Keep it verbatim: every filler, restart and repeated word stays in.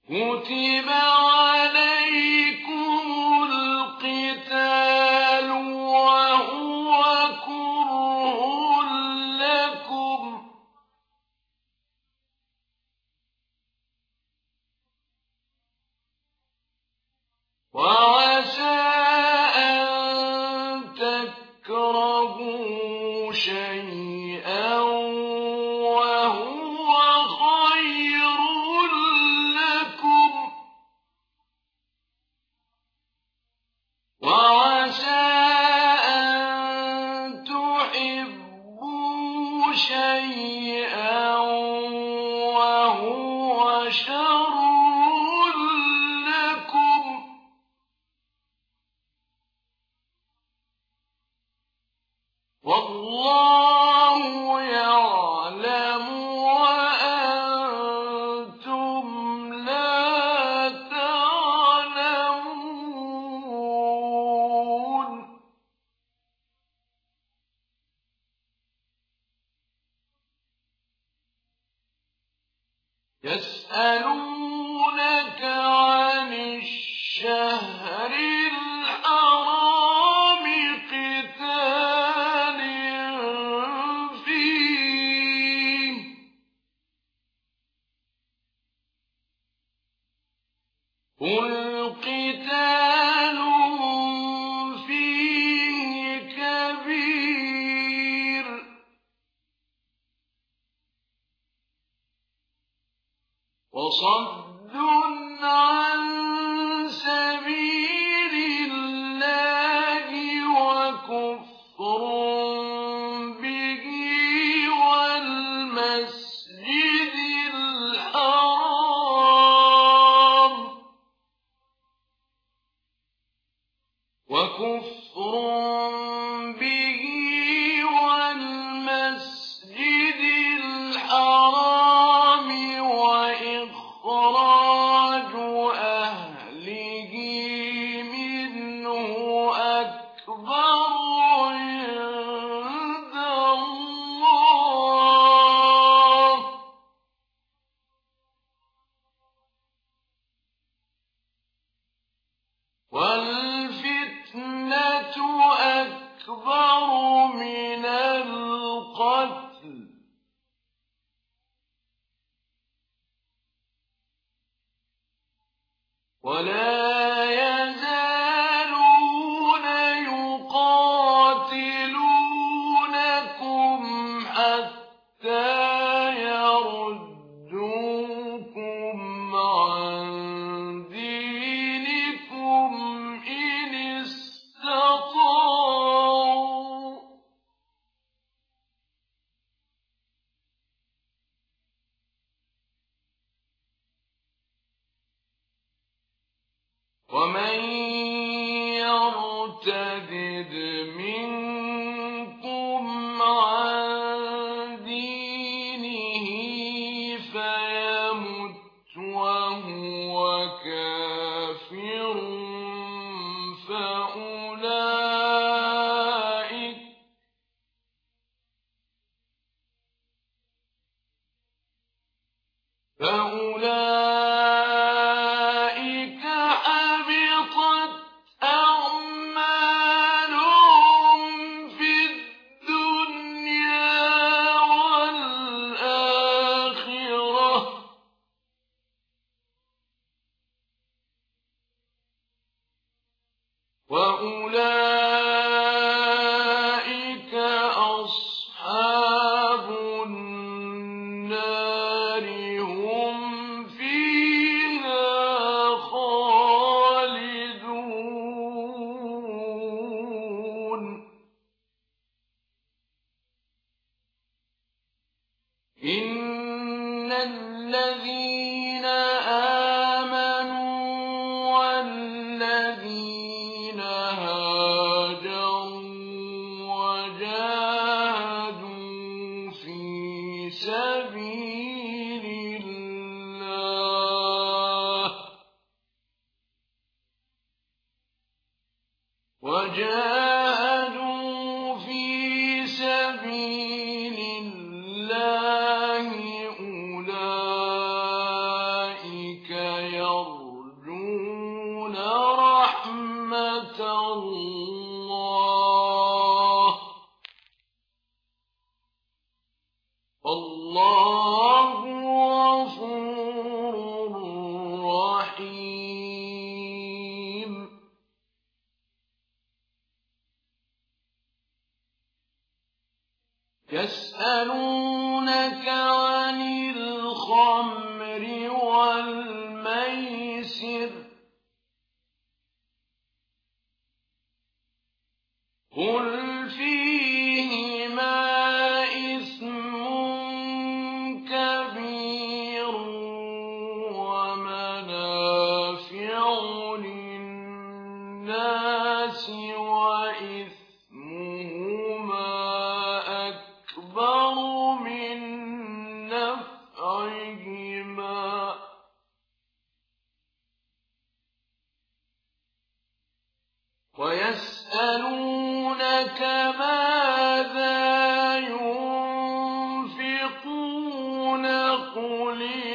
كتب عليكم القتال وهو كره لكم وعسى أن تكرهوا شيئا وهو خير لكم وعسى أن تحبوا شيئا وهو شر لكم والله يعلم وأنتم لا تعلمون يسألونك عن الشهر الحرام قتال فيه قل قتال فيه كبير وصد عن سبيل الله وكفر به والمسجد الحرام وكفر به والمسجد الحرام وإخراج أهله منه أكبر عند الله والفتنة أكبر من القتل ولا يزالون يقاتلونكم حتى يردوكم عن دينكم إن استطاعوا ومن يرتد منكم عن دينه فيمت وهو كافر فأولئك فأولئك حبطت أعمالهم في الدنيا والآخرة وأولئك أصحاب النار هم فيها خالدون إن الذين آمنوا والذين هاجروا وجاهدوا في سبيل الله وجاهدوا في سبيل الله أولئك الخمر والميسر قل فيهما إثم كبير ومنافع للناس وإثمهما أكبر من نفعهما ويسألونك ماذا ينفقون قل